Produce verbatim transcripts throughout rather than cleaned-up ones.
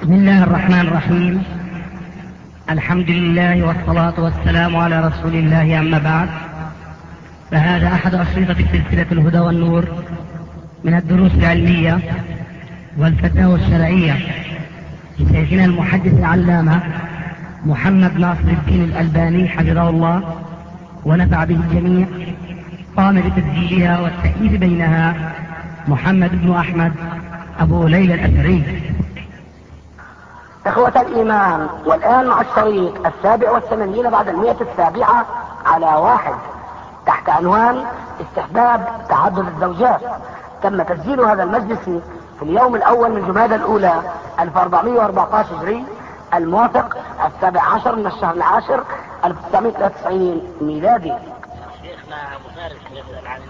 بسم الله الرحمن الرحيم. الحمد لله والصلاة والسلام على رسول الله، أما بعد، فهذا أحد أشرطة سلسلة الهدى والنور من الدروس العلمية والفتاوى الشرعية لشيخنا المحدث العلامة محمد ناصر الدين الألباني حفظه الله ونفع به الجميع. قام بتسجيلها والتأليف بينها محمد بن أحمد أبو ليلى الأثري. إخوة الإيمان، والآن مع الشريط السابع والثمانين بعد المئة السابعة على واحد تحت عنوان استحباب تعدد الزوجات. تم تسجيل هذا المجلس في اليوم الأول من جمادى الأولى ألف وأربعمئة وأربعة عشر هجري، الموافق السابع عشر من الشهر العاشر ألف وتسعمئة وثلاثة وتسعين ميلادي. شيخنا أبو فارس يسأل عن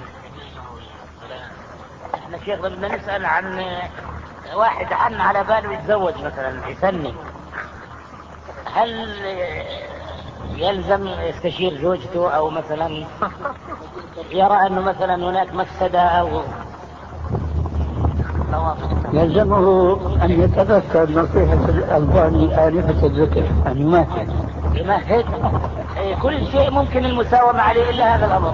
احنا شيخ بدنا نسأل عن واحد عنا على باله يتزوج مثلا يسني، هل يلزم يستشير زوجته او مثلا يرى انه مثلا هناك مفسدة او يلزمه ان يتذكر نصيحة الألباني آنفة الذكر ان يمهد يمهد كل شيء ممكن المساومة عليه الا هذا الامر.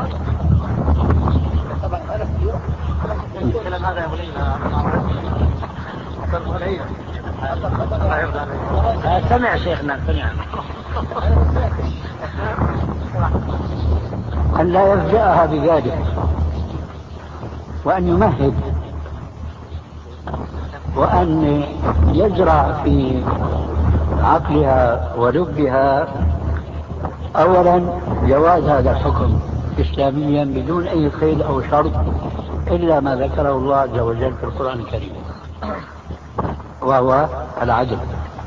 سمع شيخنا سمع أن لا يفجأها بذلك، وأن يمهد، وأن يزرع في عقلها ولبها أولا جواز هذا الحكم إسلاميا بدون أي قيد أو شرط إلا ما ذكره الله عز وجل في القرآن الكريم، وهو العدل،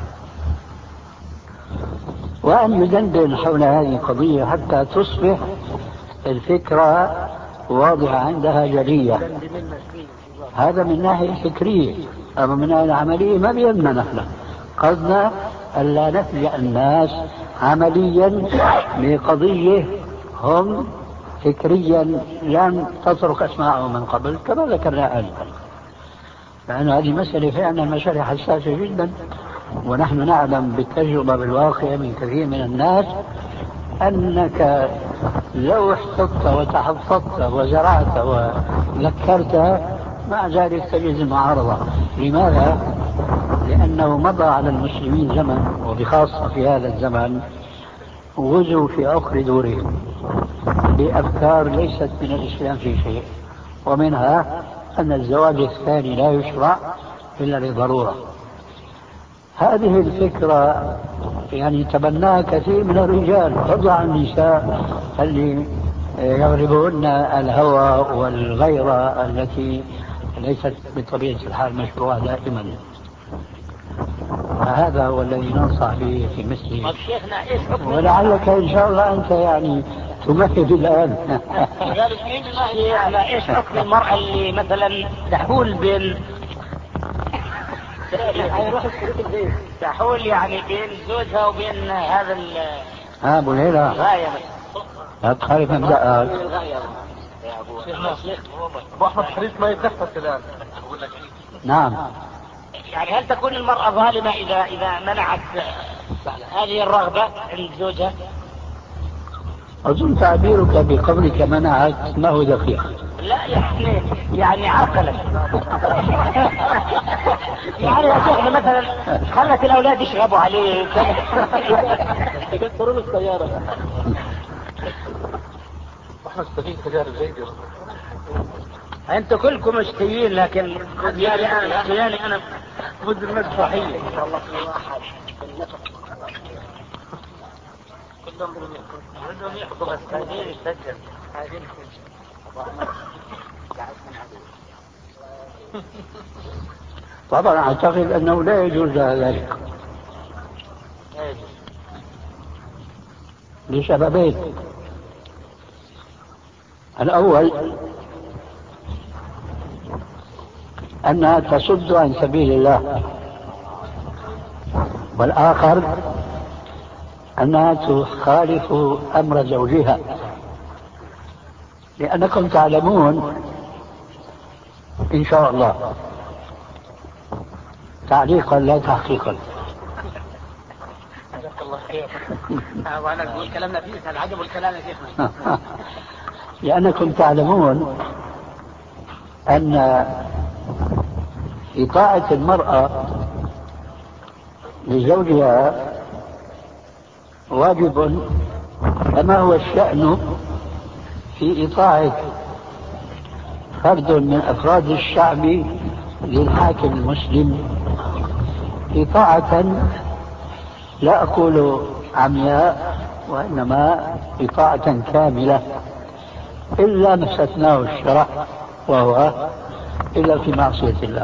وأن يدندن حول هذه القضية حتى تصبح الفكرة واضحة عندها جلية. هذا من ناحية فكرية، أما من ناحية عملية ما بيهمنا نحن، قصدنا ألا نفجأ الناس عمليا بقضية هم فكريا لم تترك أسماءهم من قبل كما ذكرنا آنفا، لأن هذه مسألة فعلا مسألة حساسة جدا، ونحن نعلم بالتجربة بالواقع من كثير من الناس أنك لو احتطت وتحفظت وزرعت وذكرت مع ذلك تجد المعارضة. لماذا؟ لأنه مضى على المسلمين زمن، وبخاصة في هذا الزمن غزوا في أخر دورهم بأفكار ليست من الإسلام في شيء، ومنها أن الزواج الثاني لا يشرع إلا لضرورة. هذه الفكرة يعني تبناها كثير من الرجال فضلا عن النساء اللي يغلبهن الهوى والغيرة التي ليست بطبيعة الحال مشروعة دائما. هذا هو الذي ننصح به في مثله، ولعلك إن شاء الله أنت يعني تمهد الآن. ايش حكم المرأة اللي مثلا تحول بين تحول يعني بين زوجها وبين هذا ال ها ابو ليلى لا تخالف مبدأك يا ابو شيخ ابو احمد حريص ما يتنفس الان. نعم، يعني هل تكون المرأة ظالمة إذا إذا منعت هذه الرغبة عند زوجها؟ أظن تعبيرك بقولك منعت ما هو دقيق. لا يعني يعني عقلا يعني يا شيخنا مثلا خلت الأولاد يشربوا عليه يكسرون السيارة. احنا مستفيد تجارب زيدي. انتوا كلكم مشتيين، لكن يعني انا يعني انا ضد المسرحيه ان شاء الله في واحد كلهم بدهم يحضروا بس عايزين يسجل عايزين طبعا اعتقد انه لا يجوز ذلك لسببين. الاول أنها تصد عن سبيل الله، والآخر أنها تخالف أمر زوجها، لأنكم تعلمون إن شاء الله تعليقا لا تحقيقا. جزاك الله خير. وانا نقول كلامنا فيه العجب والكلام يا شيخنا. لأنكم تعلمون أن إطاعة المرأة لزوجها واجب كما هو الشأن في إطاعة فرد من أفراد الشعب للحاكم المسلم إطاعة لا أقول عمياء وإنما إطاعة كاملة إلا ما استثناه الشرع وهو إلا في معصية الله.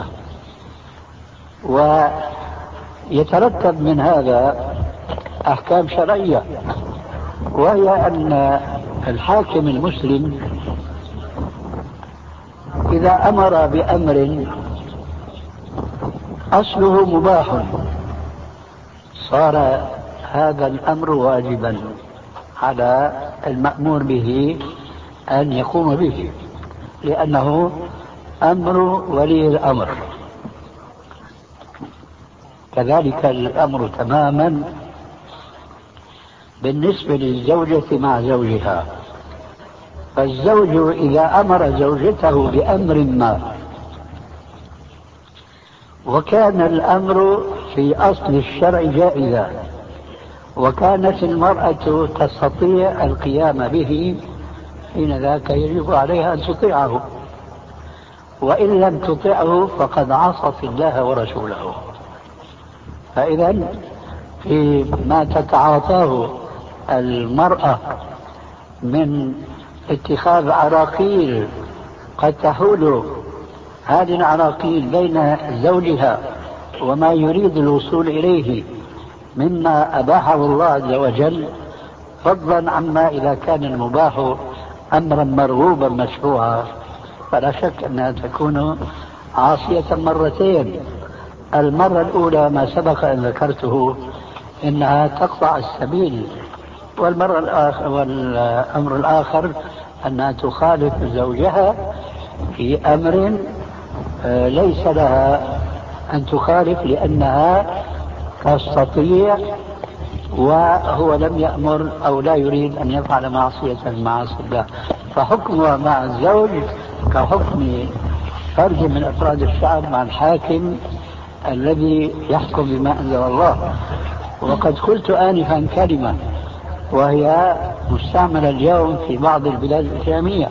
ويترتب من هذا أحكام شرعية، وهي أن الحاكم المسلم إذا أمر بأمر أصله مباح صار هذا الأمر واجبا على المأمور به أن يقوم به، لأنه أمر ولي الأمر. كذلك الأمر تماما بالنسبة للزوجة مع زوجها. فالزوج إذا أمر زوجته بأمر ما وكان الأمر في أصل الشرع جائزا وكانت المرأة تستطيع القيام به، حين ذاك يجب عليها أن تطيعه، وإن لم تطيعه فقد عصت الله ورسوله. فإذا فيما تتعاطاه المرأة من اتخاذ عراقيل قد تحول هذه العراقيل بين زوجها وما يريد الوصول إليه مما أباحه الله عز وجل، فضلا عما إذا كان المباح أمرا مرغوبا مشروعا، فلا شك أنها تكون عاصية مرتين. المرة الأولى ما سبق أن ذكرته إنها تقطع السبيل، والمرة الآخر والأمر الآخر أنها تخالف زوجها في أمر ليس لها أن تخالف لأنها تستطيع وهو لم يأمر أو لا يريد أن يفعل معصية من معاصي الله. فحكمها مع الزوج كحكم فرد من أفراد الشعب مع الحاكم الذي يحكم بما أنزل الله. وقد قلت آنفا كلمة وهي مستعملة اليوم في بعض البلاد الإسلامية،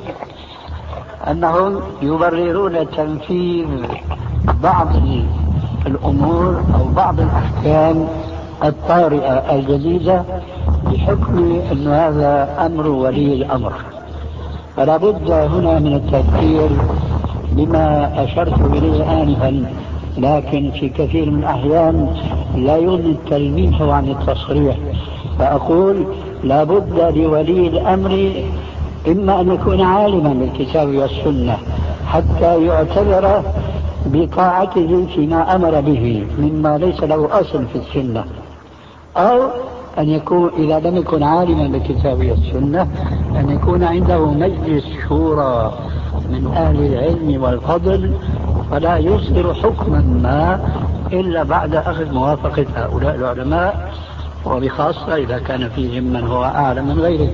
أنهم يبررون تنفيذ بعض الأمور أو بعض الأحكام الطارئة الجديدة بحكم أن هذا أمر ولي الأمر. فلا بد هنا من التذكير بما أشرت إليه آنفا، لكن في كثير من الأحيان لا يغني التلميح عن التصريح. فأقول لا بد لولي الأمر إما أن يكون عالما بالكتاب والسنة حتى يعتبر بطاعته فيما أمر به مما ليس له أصل في السنة، أو أن يكون إذا لم يكن عالما بالكتاب والسنة أن يكون عنده مجلس شورى من أهل العلم والفضل، فلا يصدر حكما ما إلا بعد أخذ موافقة هؤلاء العلماء، وبخاصة إذا كان فيهم من هو أعلم من غيره.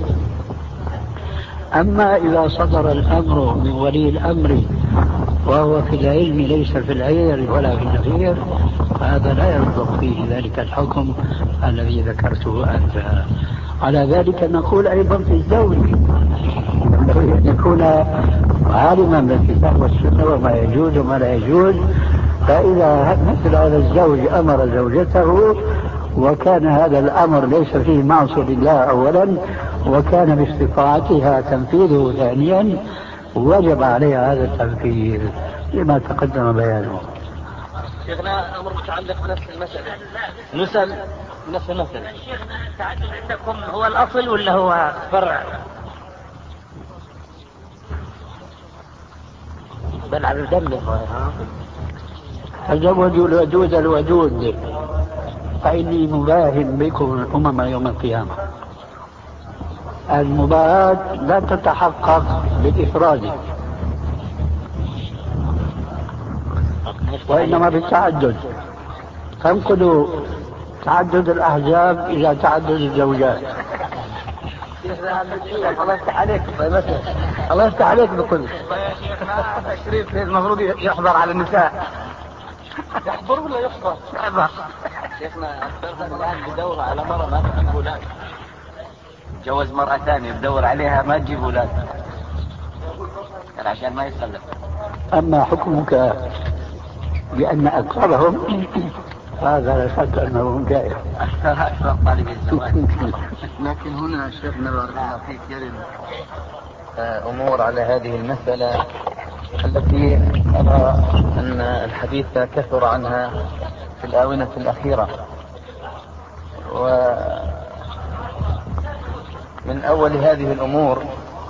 أما إذا صدر الأمر من ولي الأمر وهو في العلم ليس في العير ولا في النفير فهذا لا يصدق فيه ذلك الحكم الذي ذكرته أنت. على ذلك نقول أيضا في الزوج أن يكون عالما بالكتاب والسنة وما يجوز وما لا يجوز. فإذا مثل هذا الزوج أمر زوجته وكان هذا الأمر ليس فيه معصية لله أولا وكان باستطاعتها تنفيذه ثانيا وجب عليها هذا التنفيذ لما تقدم بيانه. شيخنا أمر متعلق بنفس المسألة نسأل نفس المسألة. شيخنا التعدد عندكم هو الأصل ولا هو فرع؟ بل على الدم تزوجوا الودود الودود فإني مباهن بكم الأمم يوم القيامة. المباهاة لا تتحقق بالإفراد وإنما بالتعدد. تنقل تعدد الأحزاب إلى تعدد الزوجات. الله يفتح عليك. الله يفتح عليك بكل. الشريف المفروض يحضر على النساء. يحضر ولا يحضر؟ يحضر. شيخنا أكثرهم الآن بدور على مرة ما تجيب أولاد. جوز مرة ثانية بدور عليها ما تجيب أولاد. عشان ما يتخلف. أما حكمك بأن أكثرهم هذا لا شك أنه جائز. أكثر طالب الزواج. لكن هنا شيخنا بارك الله فيك يرد أمور على هذه المسألة التي أرى أن الحديث كثر عنها في الآونة الأخيرة. ومن أول هذه الأمور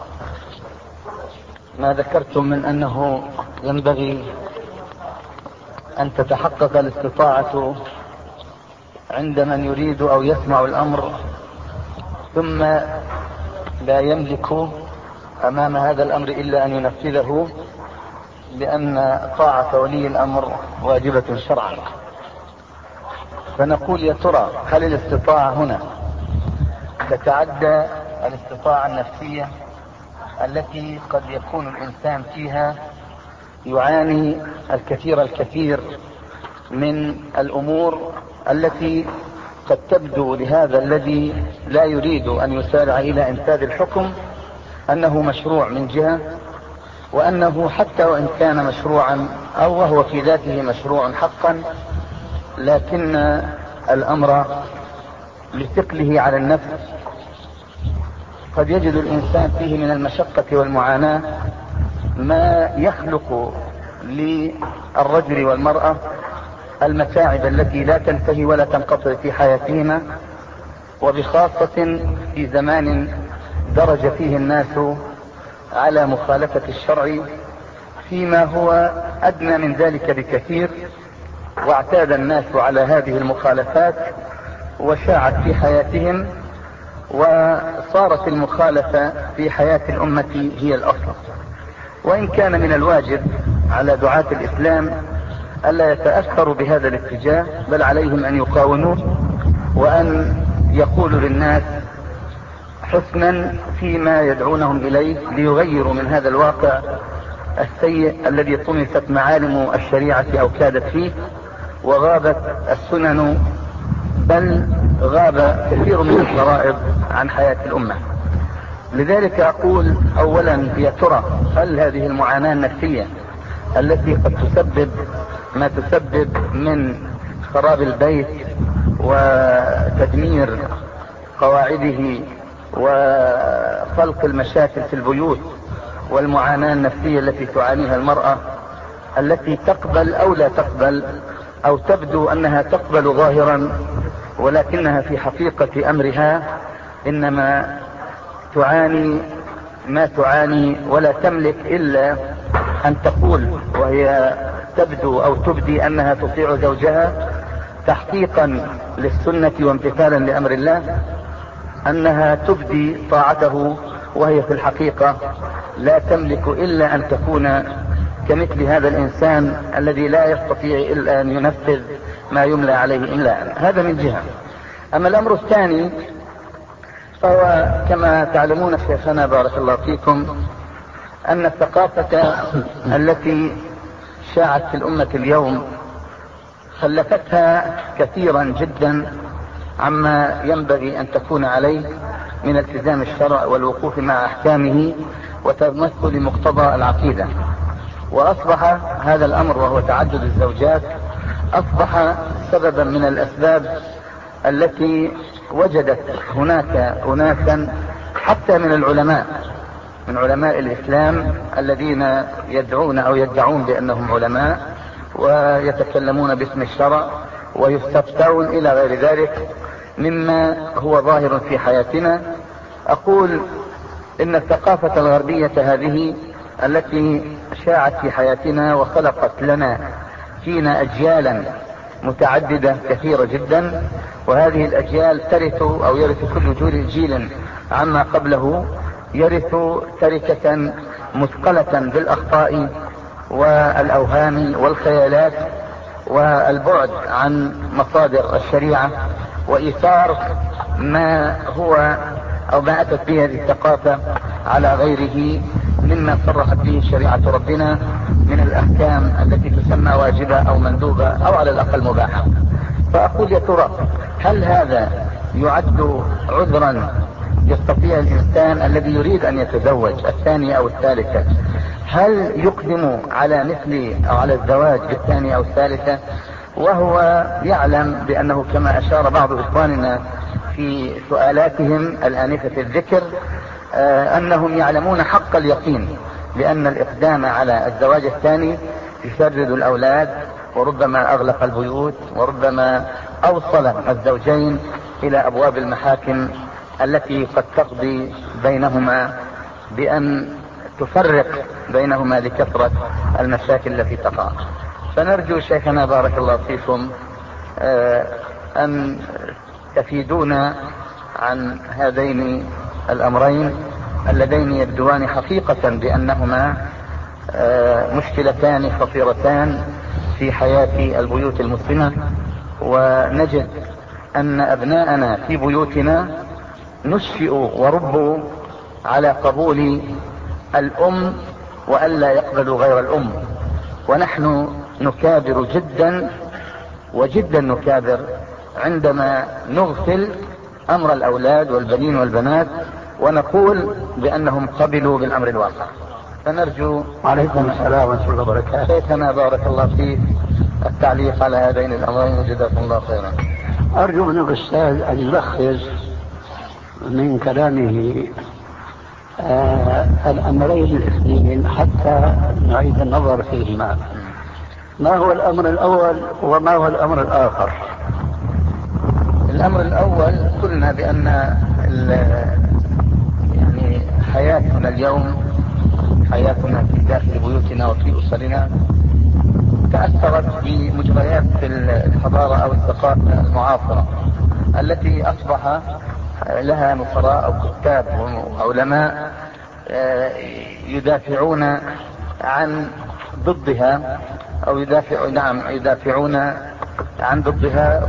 ما ذكرتم من أنه ينبغي أن تتحقق الاستطاعة عند من يريد أو يسمع الأمر ثم لا يملك أمام هذا الأمر إلا أن ينفذه، لأن طاعة ولي الأمر واجبة شرعا. فنقول يا ترى هل الاستطاعة هنا تتعدى الاستطاعة النفسية التي قد يكون الإنسان فيها يعاني الكثير الكثير من الأمور التي قد تبدو لهذا الذي لا يريد أن يسارع إلى إنفاذ الحكم أنه مشروع من جهة، وأنه حتى وإن كان مشروعا أو وهو في ذاته مشروع حقا، لكن الأمر لثقله على النفس قد يجد الإنسان فيه من المشقة والمعاناة ما يخلق للرجل والمرأة المتاعب التي لا تنتهي ولا تنقطع في حياتهما، وبخاصة في زمان درج فيه الناس على مخالفة الشرع فيما هو أدنى من ذلك بكثير، واعتاد الناس على هذه المخالفات وشاعت في حياتهم، وصارت المخالفة في حياة الأمة هي الأصل. وإن كان من الواجب على دعاة الإسلام ألا يتأثروا بهذا الاتجاه، بل عليهم أن يقاوموه وأن يقولوا للناس حسنا فيما يدعونهم إليه ليغيروا من هذا الواقع السيء الذي طمست معالم الشريعة أو كادت فيه وغابت السنن، بل غاب كثير من الفرائض عن حياة الأمة. لذلك أقول أولا يا ترى هل هذه المعاناة النفسية التي قد تسبب ما تسبب من خراب البيت وتدمير قواعده وخلق المشاكل في البيوت والمعاناة النفسية التي تعانيها المرأة التي تقبل أو لا تقبل أو تبدو أنها تقبل ظاهرا ولكنها في حقيقة أمرها إنما تعاني ما تعاني ولا تملك إلا أن تقول وهي تبدو أو تبدي أنها تطيع زوجها تحقيقا للسنة وامتثالا لأمر الله، أنها تبدي طاعته وهي في الحقيقة لا تملك إلا أن تكون كمثل هذا الإنسان الذي لا يستطيع إلا أن ينفذ ما يملى عليه إملاء. هذا من جهة. أما الأمر الثاني فهو كما تعلمون شيخنا بارك الله فيكم أن الثقافة التي شاعت في الأمة اليوم خلفتها كثيرا جدا عما ينبغي أن تكون عليه من التزام الشرع والوقوف مع أحكامه وتمثل مقتضى العقيدة. وأصبح هذا الأمر وهو تعدد الزوجات أصبح سببا من الأسباب التي وجدت هناك أناسا حتى من العلماء من علماء الإسلام الذين يدعون أو يدعون بأنهم علماء ويتكلمون باسم الشرع ويستفتون إلى غير ذلك مما هو ظاهر في حياتنا. أقول إن الثقافة الغربية هذه التي شاعت في حياتنا وخلقت لنا فينا أجيالا متعددة كثيرة جدا، وهذه الأجيال ترث أو يرث كل جيل عما قبله يرث تركة مثقلة بالأخطاء والأوهام والخيالات والبعد عن مصادر الشريعة وإيثار ما هو أو ما أتت به هذه الثقافة على غيره مما صرحت به شريعة ربنا من الأحكام التي تسمى واجبة أو مندوبة أو على الأقل مباحة. فأقول يا ترى هل هذا يعد عذرا يستطيع الإنسان الذي يريد أن يتزوج الثانية أو الثالثة، هل يقدم على مثل أو على الزواج بالثانية أو الثالثة وهو يعلم بأنه كما أشار بعض إخواننا في سؤالاتهم الآنفة الذكر آه أنهم يعلمون حق اليقين بأن الإقدام على الزواج الثاني يشرد الأولاد وربما أغلق البيوت وربما أوصل الزوجين إلى أبواب المحاكم التي قد تقضي بينهما بأن تفرق بينهما لكثرة المشاكل التي تقع. فنرجو شيخنا بارك الله فيكم آه أن تفيدونا عن هذين الأمرين اللذين يبدوان حقيقة بأنهما آه مشكلتان خطيرتان في حياة البيوت المسلمة، ونجد أن أبناءنا في بيوتنا نشفئوا وربوا على قبول الأم وألا يقبلوا غير الأم، ونحن نكابر جدا وجدا نكابر عندما نغفل أمر الأولاد والبنين والبنات ونقول بأنهم قبلوا بالأمر الواقع. فنرجو وعليكم السلام ورحمة الله وبركاته. شيخنا بارك الله فيك التعليق على هذين الأمرين وجزاكم الله خيرا. أرجو من الأستاذ أن يلخص من كلامه آه الأمرين الاثنين حتى نعيد النظر فيهما. ما هو الأمر الأول وما هو الأمر الآخر؟ الأمر الأول قلنا بأن يعني حياتنا اليوم حياتنا في داخل بيوتنا وفي أسرنا تأثرت بمجريات الحضارة أو الثقافة المعاصرة التي أصبح لها نصراء أو كتاب وعلماء يدافعون عن ضدها أو يدافع نعم يدافعون عن ضدها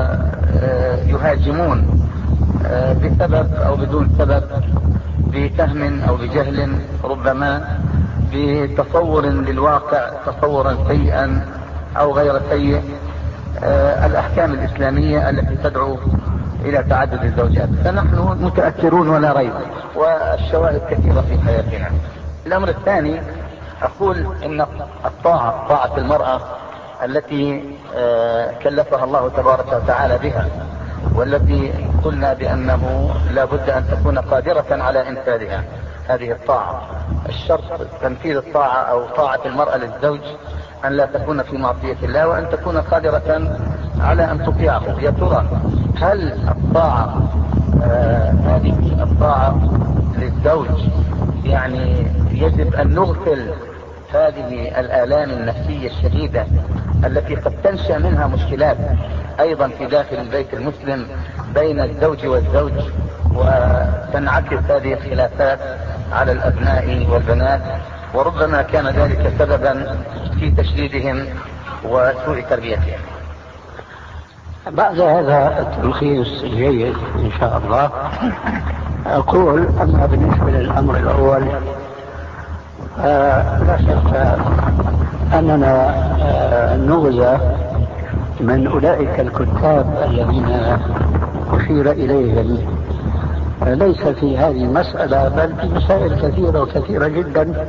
ويهاجمون بسبب أو بدون سبب، بفهم أو بجهل، ربما بتصور للواقع تصورا سيئا أو غير سيء، الأحكام الإسلامية التي تدعو إلى تعدد الزوجات. فنحن متأثرون ولا ريب، والشواهد كثيرة في حياتنا. الأمر الثاني أقول إن الطاعة طاعة المرأة التي كلفها الله تبارك وتعالى بها، والتي قلنا بأنه لا بد أن تكون قادرة على إنفاذها هذه الطاعة. الشرط تنفيذ الطاعة أو طاعة المرأة للزوج أن لا تكون في معصية الله وأن تكون قادرة على أن تطيعه. يا ترى هل الطاعة آه هذه الطاعة للزوج يعني يجب أن نغفل هذه الآلام النفسية الشديدة التي قد تنشأ منها مشكلات أيضا في داخل البيت المسلم بين الزوج والزوج، وتنعكس هذه الخلافات على الأبناء والبنات، وربما كان ذلك سببا في تشديدهم وسوء تربيتهم. بعد هذا التلخيص الجيد إن شاء الله أقول أما بالنسبة للأمر الأول آه لا شك أننا آه نغزى من أولئك الكتاب الذين أشير إليهم ليس في هذه المسألة بل في مسائل كثيرة وكثيرة جدا،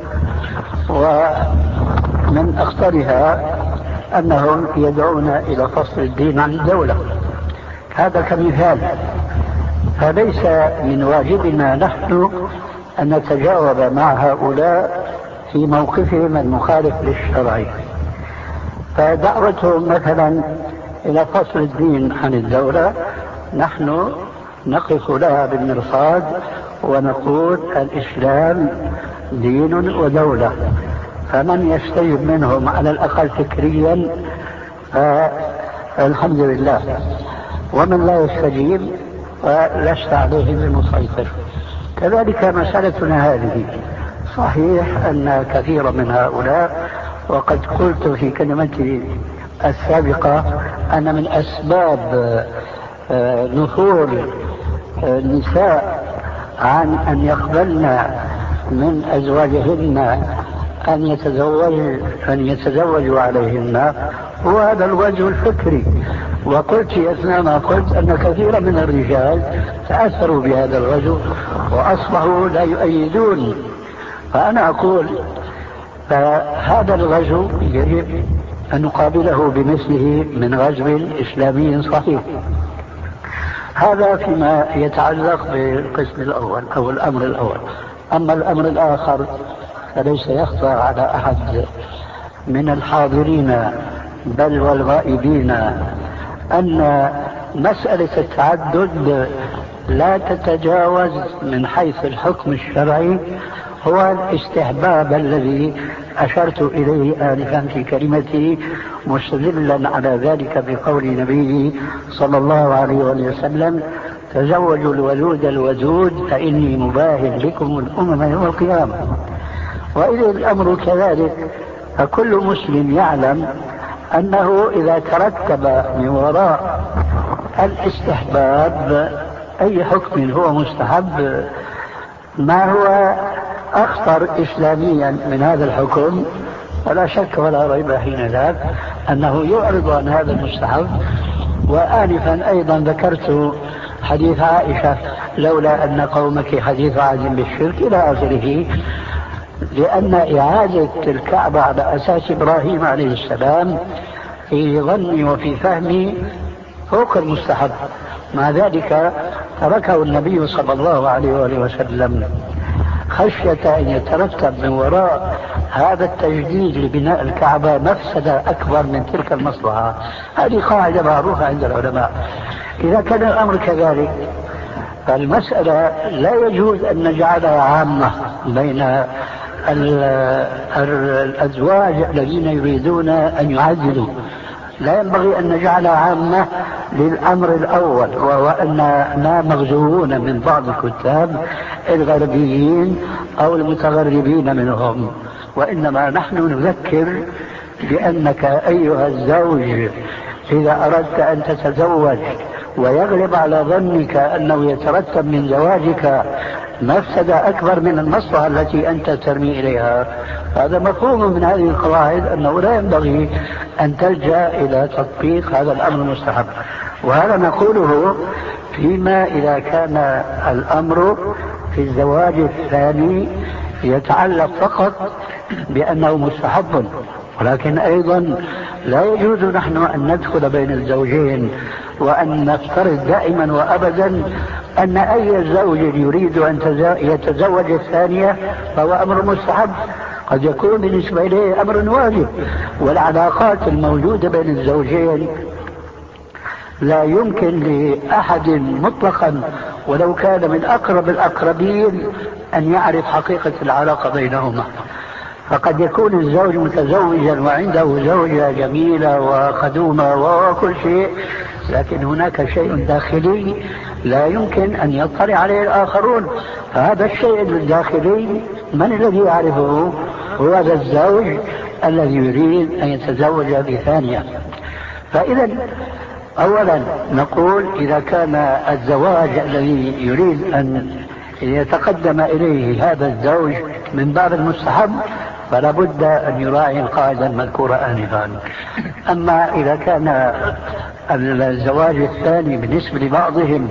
ومن أخطرها أنهم يدعون إلى فصل الدين عن الدولة. هذا كمثال. فليس من واجبنا نحن أن نتجاوب مع هؤلاء في موقفهم المخالف للشرع. فدعوتهم مثلا إلى فصل الدين عن الدولة نحن نقف لها بالمرصاد ونقول الإسلام دين ودولة، فمن يستجب منهم على الأقل فكريا فالحمد لله، ومن لا يستجيب فلست عليه بمسيطر. كذلك مسألتنا هذه صحيح أن كثير من هؤلاء، وقد قلت في كلمتي السابقة أن من أسباب نفور النساء عن أن يقبلن من أزواجهن أن يتزوج أن يتزوجوا عليهن هو هذا الوجه الفكري. وقلت أثناء ما قلت أن كثيرا من الرجال تأثروا بهذا الوجه وأصبحوا لا يؤيدون. فأنا أقول فهذا الغزو يجب أن نقابله بمثله من غزو إسلامي صحيح. هذا فيما يتعلق بالقسم الأول أو الأمر الأول. أما الأمر الآخر فليس يخفى على أحد من الحاضرين بل والغائبين أن مسألة التعدد لا تتجاوز من حيث الحكم الشرعي هو الاستحباب الذي أشرت إليه آنفا في كلمتي مستدلا على ذلك بقول نبيه صلى الله عليه وسلم: تزوجوا الولود الودود فإني مباهل بكم الأمم يوم القيامة. وإذا الأمر كذلك فكل مسلم يعلم أنه إذا ترتب من وراء الاستحباب أي حكم هو مستحب ما هو أخطر إسلاميا من هذا الحكم فلا شك ولا ريب حين ذاك أنه يعرض عن هذا المستحب. وآنفا أيضا ذكرت حديث عائشة: لولا أن قومك حديث عهد بالشرك إلى آخره، لأن إعادة الكعبة على أساس إبراهيم عليه السلام في ظني وفي فهمي فوق المستحب. مع ذلك تركه النبي صلى الله عليه وآله وسلم خشية أن يترتب من وراء هذا التجديد لبناء الكعبة مفسدة أكبر من تلك المصلحة. هذه قاعدة معروفة عند العلماء. إذا كان الأمر كذلك فالمسألة لا يجوز أن نجعلها عامة بين الأزواج الذين يريدون أن يعددوا. لا ينبغي أن نجعلها عامة للأمر الأول، وهو أننا مغزوون من بعض الكتاب الغربيين أو المتغربين منهم، وإنما نحن نذكر بأنك أيها الزوج إذا أردت أن تتزوج ويغلب على ظنك أنه يترتب من زواجك مفسدة أكبر من المصلحة التي أنت ترمي إليها، هذا مفهوم من هذه القواعد أنه لا ينبغي أن تلجأ إلى تطبيق هذا الأمر المستحب. وهذا نقوله فيما إذا كان الأمر في الزواج الثاني يتعلق فقط بأنه مستحب. ولكن أيضا لا يجوز نحن أن ندخل بين الزوجين وأن نفترض دائما وأبدا أن أي زوج يريد أن يتزوج الثانية فهو أمر مستحب، قد يكون بالنسبة إليه أمر واجب. والعلاقات الموجودة بين الزوجين لا يمكن لأحد مطلقا ولو كان من أقرب الأقربين أن يعرف حقيقة العلاقة بينهما. فقد يكون الزوج متزوجا وعنده زوجة جميلة وخدومة وكل شيء، لكن هناك شيء داخلي لا يمكن أن يطلع عليه الآخرون. فهذا الشيء الداخلي من الذي يعرفه؟ هو هذا الزوج الذي يريد أن يتزوج بثانية. فإذا أولا نقول إذا كان الزواج الذي يريد أن يتقدم إليه هذا الزوج من باب المستحب فلا بد أن يراعي القاعدة المذكورة آنفا. أما إذا كان الزواج الثاني بالنسبة لبعضهم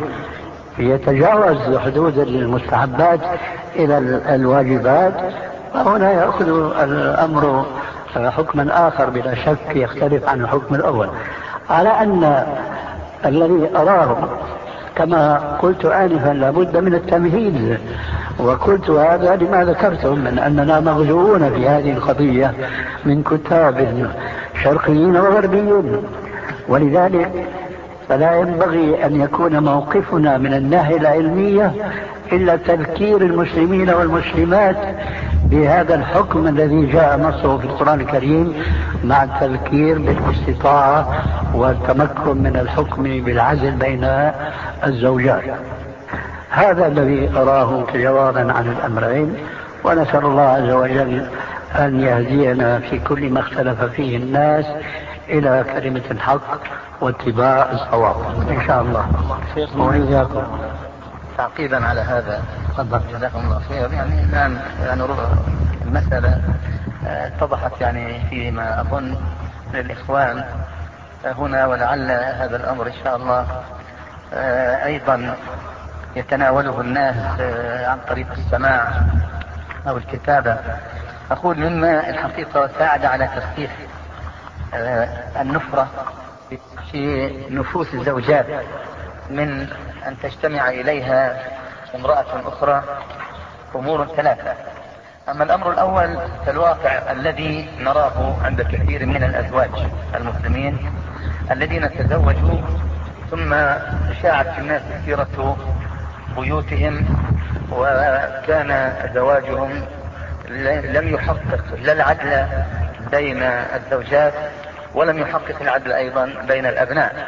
يتجاوز حدود المستحبات إلى الواجبات فهنا يأخذ الأمر حكما آخر بلا شك يختلف عن الحكم الأول. على أن الذي أراه كما قلت آنفا لابد من التمهيد، وقلت هذا لما ذكرتم من أننا مغزوون في هذه القضية من كتاب شرقيين وغربيين، ولذلك فلا ينبغي أن يكون موقفنا من الناحية العلمية إلا تذكير المسلمين والمسلمات بهذا الحكم الذي جاء نصه في القرآن الكريم مع التذكير بالاستطاعة والتمكن من الحكم بالعزل بين الزوجات. هذا الذي أراه جوابا عن الأمرين، ونسأل الله عز وجل أن يهدينا في كل ما اختلف فيه الناس إلى كلمة الحق واتباع الصواب إن شاء الله. وإياكم. تعقيبا على هذا تفضل. جزاكم الله خير. يعني الآن يعني المسألة اتضحت يعني فيما أظن للإخوان هنا، ولعل هذا الأمر إن شاء الله أيضا يتناوله الناس عن طريق السماع أو الكتابة. أقول مما الحقيقة ساعد على تخفيف النفرة في نفوس الزوجات من أن تجتمع إليها امرأة أخرى أمور ثلاثة. أما الأمر الأول فالواقع الذي نراه عند كثير من الأزواج المسلمين الذين تزوجوا ثم شاعت في الناس سيرة بيوتهم، وكان زواجهم لم يحقق لا العدل بين الزوجات ولم يحقق العدل أيضا بين الأبناء.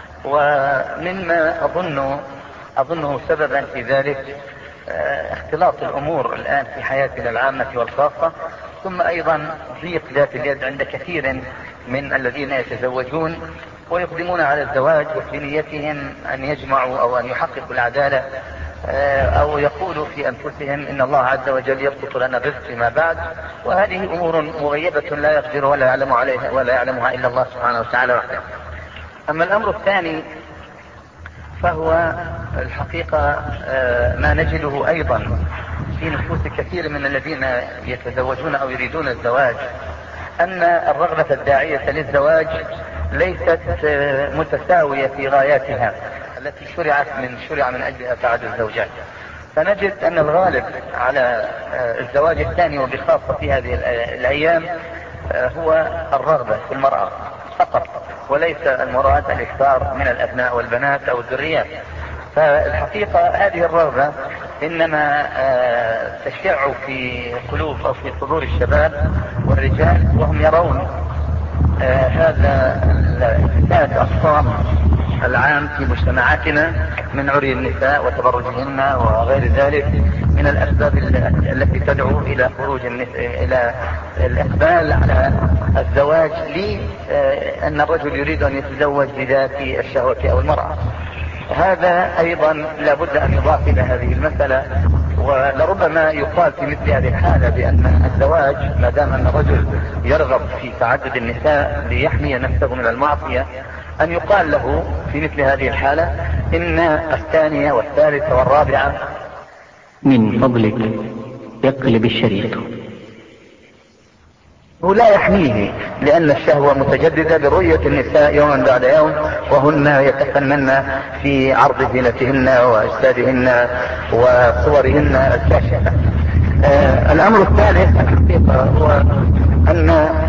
ومما أظن أظنه سببا في ذلك اختلاط الأمور الآن في حياتنا العامة والخاصة، ثم أيضا ضيق ذات اليد عند كثير من الذين يتزوجون ويقدمون على الزواج وفي نيتهم أن يجمعوا أو أن يحققوا العدالة، أو يقولوا في أنفسهم إن الله عز وجل يبسط لنا الرزق فيما بعد، وهذه أمور مغيبة لا يقدر ولا يعلم عليها ولا يعلمها إلا الله سبحانه وتعالى وحده. أما الأمر الثاني فهو الحقيقة ما نجده أيضا في نفوس كثير من الذين يتزوجون أو يريدون الزواج، أن الرغبة الداعية للزواج ليست متساوية في غاياتها التي شرعت من شرع من أجلها تعدد الزوجات. فنجد أن الغالب على الزواج الثاني وبخاصة في هذه الأيام هو الرغبة في المرأة فقط، وليس المراد الإكثار من الأبناء والبنات أو الذريات. فالحقيقة هذه الرغبة إنما تشع في قلوب أو في صدور الشباب والرجال، وهم يرون هذا الفساد الصام العام في مجتمعاتنا من عري النساء وتبرجهن وغير ذلك من الأسباب التي تدعو إلى خروج إلى الإقبال على الزواج، لأن الرجل يريد أن يتزوج لذات الشهوة أو المرأة. هذا أيضا لابد أن يضاف إلى هذه المسألة، ولربما يقال في مثل هذه الحالة بأن الزواج ما دام أن الرجل يرغب في تعدد النساء ليحمي نفسه من المعصية، أن يقال له في مثل هذه الحالة إن الثانية والثالثة والرابعة من فضلك يقلب الشريط. هو لا يحميه، لأن الشهوة متجددة برؤية النساء يوما بعد يوم، وهن يتفنن في عرض زينتهن وأجسادهن وصورهن الكاشفة. آه الأمر الثالث الحقيقة هو أن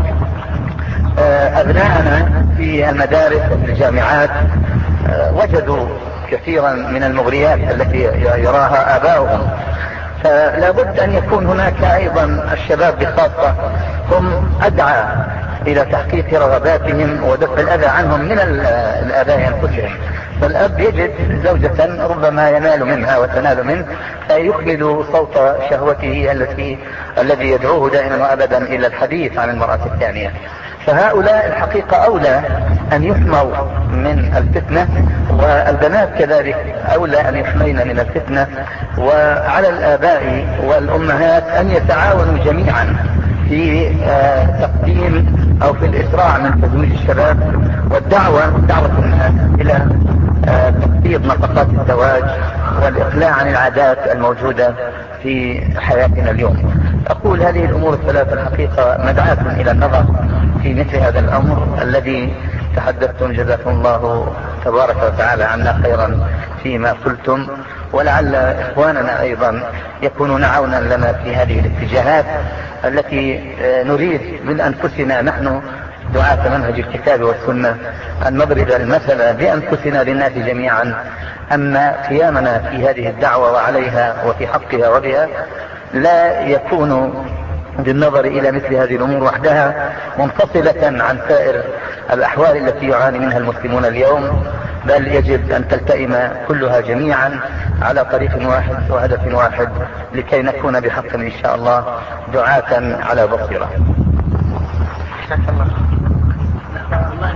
آه أبناءنا في المدارس وفي الجامعات آه وجدوا كثيرا من المغريات التي يراها آباؤهم، فلا بد أن يكون هناك أيضا الشباب بخاصة هم أدعى إلى تحقيق رغباتهم ودفع الأذى عنهم من الآباء أنفسهم. فالأب يجد زوجة ربما ينال منها وتنال منه فيخلد صوت شهوته التي الذي يدعوه دائما وأبدا إلى الحديث عن المرأة الثانية. فهؤلاء الحقيقة أولى أن يحموا من الفتنة، والبنات كذلك أولى أن يحمين من الفتنة. وعلى الآباء والأمهات أن يتعاونوا جميعا في تقديم أو في الإسراع من تزويج الشباب والدعوة دعوة الناس إلى تخفيض نفقات الزواج والإقلاع عن العادات الموجودة في حياتنا اليوم. أقول هذه الأمور الثلاثة الحقيقة مدعاة إلى النظر في مثل هذا الأمر الذي تحدثتم، جزاكم الله تبارك وتعالى عنا خيرا فيما قلتم، ولعل إخواننا أيضا يكونون عونا لنا في هذه الاتجاهات التي نريد من أنفسنا نحن دعاة منهج الكتاب والسنة أن نضرب المثل بأنفسنا للناس جميعا أن قيامنا في هذه الدعوة وعليها وفي حقها وبها لا يكون بالنظر إلى مثل هذه الأمور وحدها منفصلة عن سائر الأحوال التي يعاني منها المسلمون اليوم، بل يجب أن تلتئم كلها جميعا على طريق واحد وهدف واحد لكي نكون بحق إن شاء الله دعاة على بصيرة.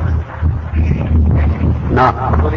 نعم.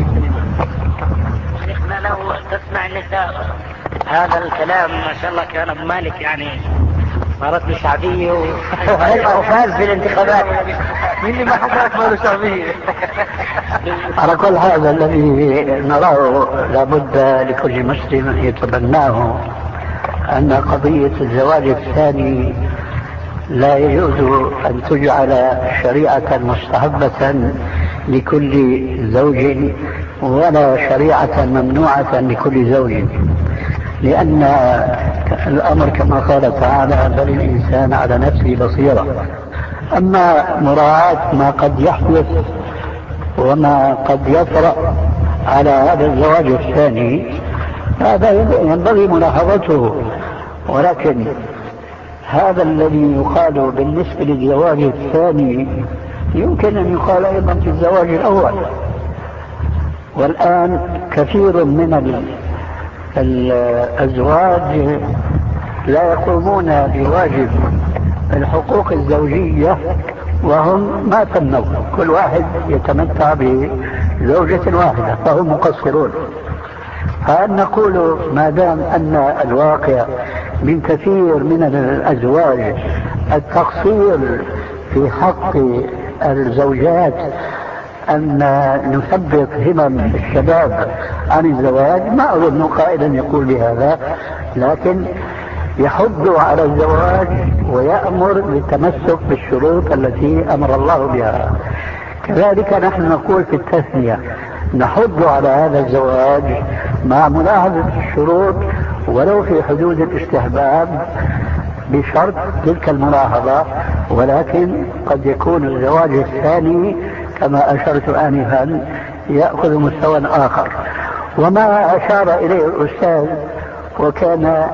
شيخنا لو تسمع النساء هذا الكلام ما شاء الله كان ابو مالك يعني صارت له شعبيه وفاز في الانتخابات. مين اللي ما حكت ما له شعبيه؟ على كل هذا الذي نراه لابد لكل مسلم ان يتبناه ان قضيه الزواج الثاني لا يجوز ان تجعل شريعه مستحبه لكل زوج ولا شريعه ممنوعه لكل زوج، لأن الأمر كما قال تعالى بل الإنسان على نفسه بصيرة. أما مراعاة ما قد يحدث وما قد يطرأ على هذا الزواج الثاني هذا ينبغي ملاحظته، ولكن هذا الذي يقال بالنسبة للزواج الثاني يمكن أن يقال أيضا في الزواج الأول. والآن كثير من الأزواج لا يقومون بواجب الحقوق الزوجية وهم ما تموا، كل واحد يتمتع بزوجة واحدة فهم مقصرون. فأن نقول ما دام أن الواقع من كثير من الأزواج التقصير في حق الزوجات أن نثبت همم الشباب عن الزواج، ما أظن قائلا يقول بهذا، لكن يحض على الزواج ويأمر بالتمسك بالشروط التي أمر الله بها. كذلك نحن نقول في التثنية نحض على هذا الزواج مع ملاحظة الشروط ولو في حدود الاستحباب بشرط تلك الملاحظة، ولكن قد يكون الزواج الثاني كما أشرت آنفا يأخذ مستوى آخر. وما أشار إليه الأستاذ وكان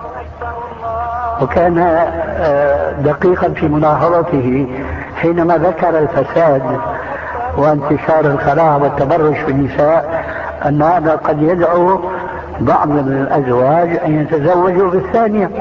وكان دقيقا في ملاحظته حينما ذكر الفساد وانتشار الخلاع والتبرج في النساء، أن هذا قد يدعو بعض الأزواج أن يتزوجوا بالثانية،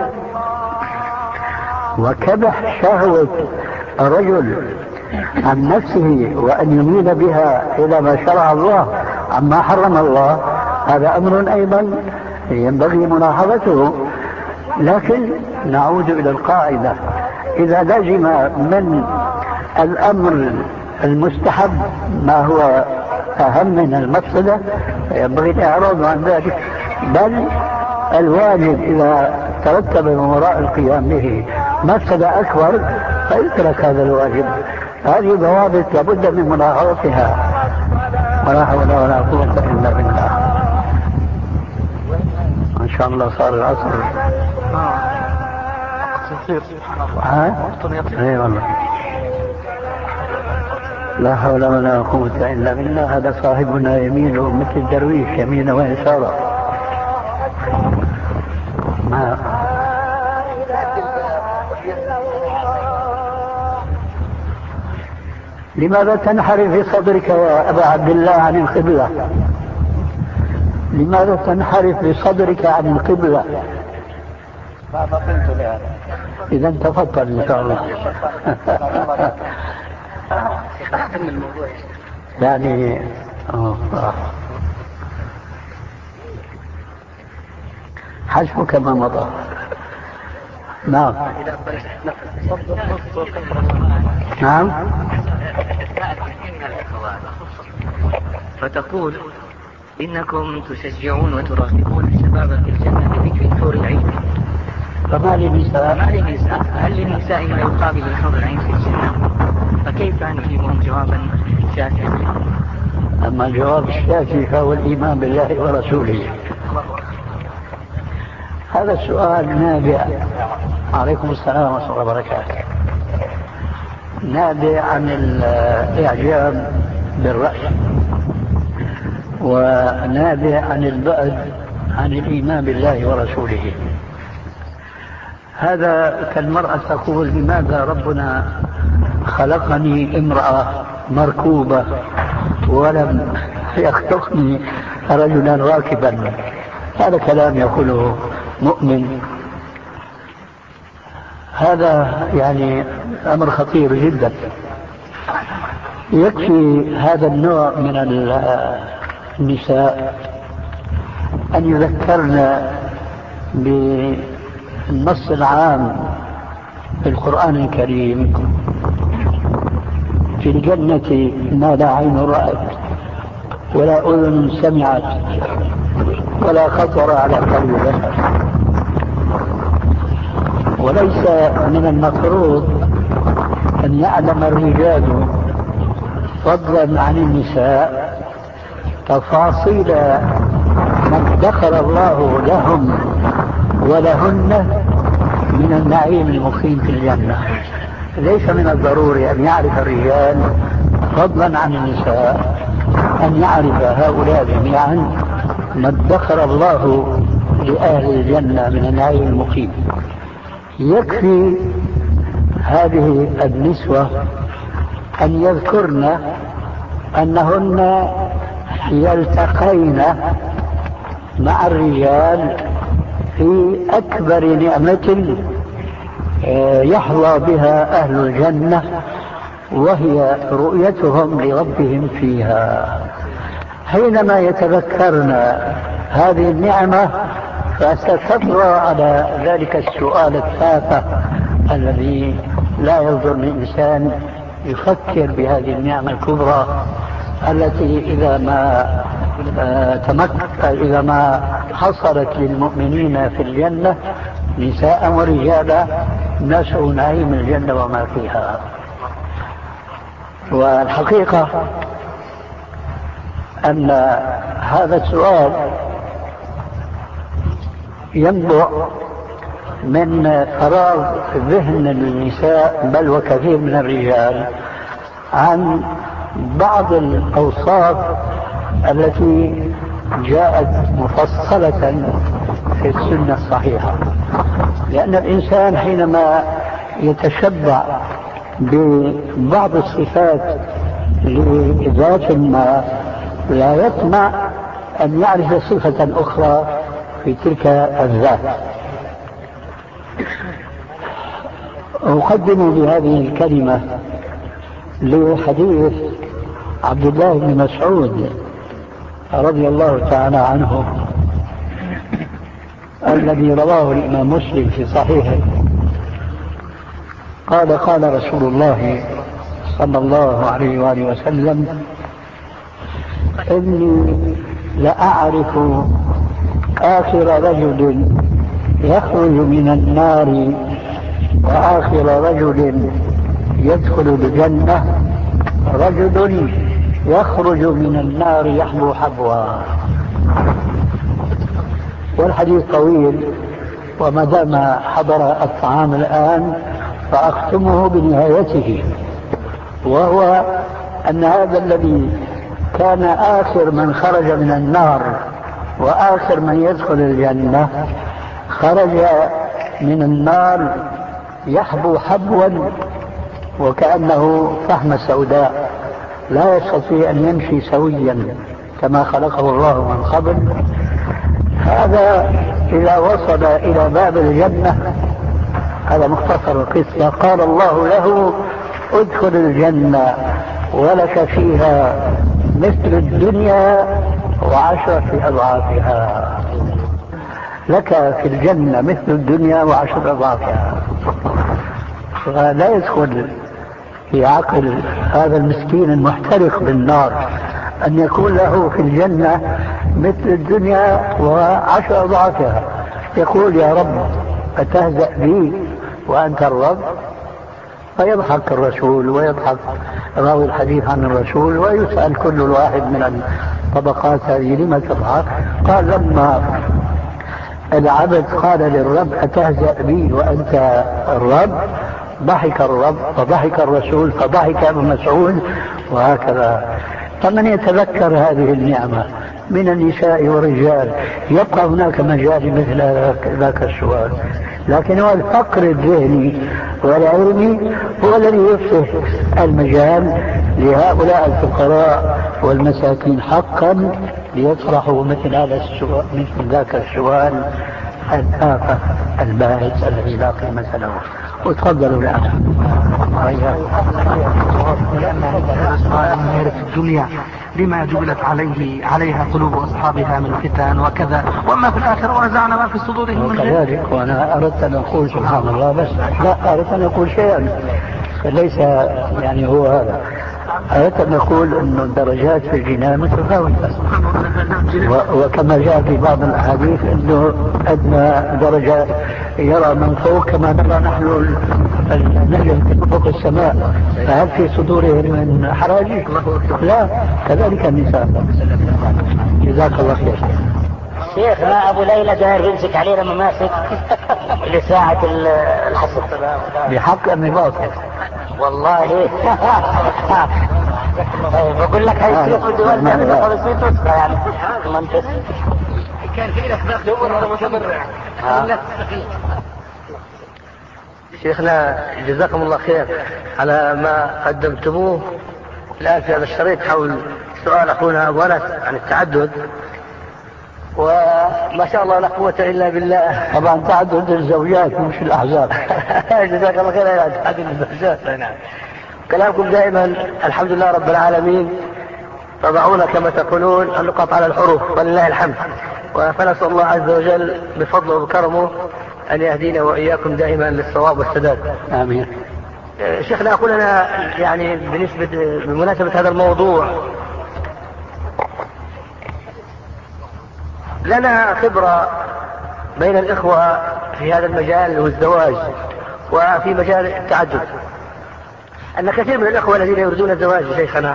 وكبح شهوة الرجل عن نفسه وأن يميل بها إلى ما شرع الله عما حرم الله، هذا أمر أيضا ينبغي ملاحظته. لكن نعود إلى القاعدة، إذا لزم من الأمر المستحب ما هو أهم من المفسدة ينبغي الإعراض عن ذلك، بل الواجب إذا ترتب من وراء القيام به مفسدة أكبر فيترك هذا الواجب. هذه ضوابط لابد من ملاحظتها، ولا حول ولا قوة إلا بالله. إن شاء الله صار العصر. ها؟ إيه والله. لا حول ولا قوة إلا بالله. هذا صاحبنا يمينه مثل الدرويش يمينه ويساره. ما لماذا تنحرف في صدرك يا أبا عبد الله عن القبلة؟ لماذا تنحرف بصدرك عن القبلة؟ ما فطنت لهذا. إذا تفضل إن شاء الله. يعني أوه. حسبك ما مضى. نعم نعم. فتقول إنكم تشجعون وترغبون الشباب في الجنة بذكر حور العين، فما للنساء ما للنساء هل للنساء ما يقابل حور العين في الجنة؟ فكيف نجيبهم جوابا شافيا؟ أما الجواب الشافي فهو الإيمان بالله ورسوله. هذا السؤال نابع، عليكم السلام ورحمة الله وبركاته، نابع عن الإعجاب بالرأي ونابع عن البعد عن الإيمان بالله ورسوله. هذا كالمرأة تقول لماذا ربنا خلقني امرأة مركوبة ولم يخلقني رجلا راكبا. هذا كلام يقوله مؤمن، هذا يعني أمر خطير جدا. يكفي هذا النوع من النساء أن يذكرنا بالنص العام في القرآن الكريم: في الجنة ما لا عين رأت ولا أذن سمعت ولا خطر على قلب بشر. وليس من المفروض أن يعلم الرجال فضلا عن النساء تفاصيل ما ادخر الله لهم ولهن من النعيم المقيم في الجنة. ليس من الضروري أن يعرف الرجال فضلا عن النساء أن يعرف هؤلاء جميعا ما ادخر الله لأهل الجنة من النعيم المقيم. يكفي هذه النسوة أن يذكرن أنهن يلتقين مع الرجال في أكبر نعمة يحظى بها أهل الجنة، وهي رؤيتهم لربهم فيها. حينما يتذكرن هذه النعمة فستطرأ على ذلك السؤال التافه الذي لا يصدر من إنسان يفكر بهذه النعمة الكبرى التي إذا ما تمكن إذا ما حصلت للمؤمنين في الجنة نساء ورجالا نشأوا نعيم الجنة وما فيها. والحقيقة أن هذا السؤال ينبع من فراغ ذهن النساء بل وكثير من الرجال عن بعض الأوصاف التي جاءت مفصلة في السنة الصحيحة. لأن الإنسان حينما يتشبع ببعض الصفات لذات ما لا يطمع أن يعرف صفة أخرى في تلك الذات. أقدم بهذه الكلمة لحديث عبد الله بن مسعود رضي الله تعالى عنه الذي رواه الإمام مسلم في صحيحه. قال: قال رسول الله صلى الله عليه وآله وسلم: إني لأعرف آخر رجل يخرج من النار وآخر رجل يدخل الجنة رجل يخرج من النار يحبو حبوا. والحديث طويل، وما دام حضر الطعام الآن فأختمه بنهايته، وهو أن هذا الذي كان آخر من خرج من النار وآخر من يدخل الجنة خرج من النار يحبو حبوا وكأنه فحمة سوداء لا يستطيع أن يمشي سويا كما خلقه الله من قبل. هذا إذا وصل إلى باب الجنة، هذا مختصر القصة، قال الله له: ادخل الجنة ولك فيها مثل الدنيا وعشرة أضعافها. لك في الجنة مثل الدنيا وعشرة أضعافها. فلا يدخل في عقل هذا المسكين المحترق بالنار أن يكون له في الجنة مثل الدنيا وعشر أضعافها. يقول: يا رب أتهزأ بي وأنت الرب؟ فيضحك الرسول ويضحك راوي الحديث عن الرسول، ويسأل كل واحد من الطبقات هذه: لما تضحك؟ قال: لما العبد قال للرب أتهزأ بي وأنت الرب، ضحك الرب فضحك الرسول فضحك ابن مسعود، وهكذا. فمن يتذكر هذه النعمة من النساء والرجال يبقى هناك مجال مثل ذاك السؤال. لكن هو الفقر الذهني والعلمي هو الذي يفتح المجال لهؤلاء الفقراء والمساكين حقا ليطرحوا مثل هذا السؤال، مثل ذاك السؤال الآفة الباهت الذي لا قيمة له. وتفضلوا الآن. في الدنيا لما جبلت عليه عليها قلوب أصحابها من فتن وكذا، وأما في الآخرة ونزعنا ما في صدورهم من غل. وكذلك، وأنا أردت أن أقول سبحان الله، بس لا أردت أن أقول شيئا ليس يعني هو هذا. أردت أن أقول أن الدرجات في الجنان متفاوتة، وكما جاء في بعض الأحاديث أنه أدنى درجة يرى من فوق كما نرى نحن النجم في فوق السماء، فهل في صدورهم من حراج؟ لا، كذلك النساء. جزاك الله خير. شيخنا أبو ليلى داير يمسك علينا مماسك لساعة الحصر بحق أني باطل والله. بقول لك هاي الشيخ بدي ولد من خمسين نسخة يعني منتس كان في أخلاق دول ولا متبرع. شيخنا جزاكم الله خير على ما قدمتموه الآن في هذا الشريط حول سؤال أخونا أبو أنس عن التعدد، وما شاء الله لا قوة إلا بالله. طبعا تعدد الزوجات مش الأحزاب. جزاك الله خير على تعدد الزوجات. نعم، كلامكم دائما الحمد لله رب العالمين تضعون كما تقولون النقاط على الحروف ولله الحمد، فنسأل الله عز وجل بفضله وبكرمه أن يهدينا وإياكم دائما للصواب والسداد. آمين. شيخنا أقول أنا يعني بالنسبة بمناسبة هذا الموضوع، لنا خبرة بين الإخوة في هذا المجال والزواج وفي مجال التعدد، أن كثير من الإخوة الذين يريدون الزواج شيخنا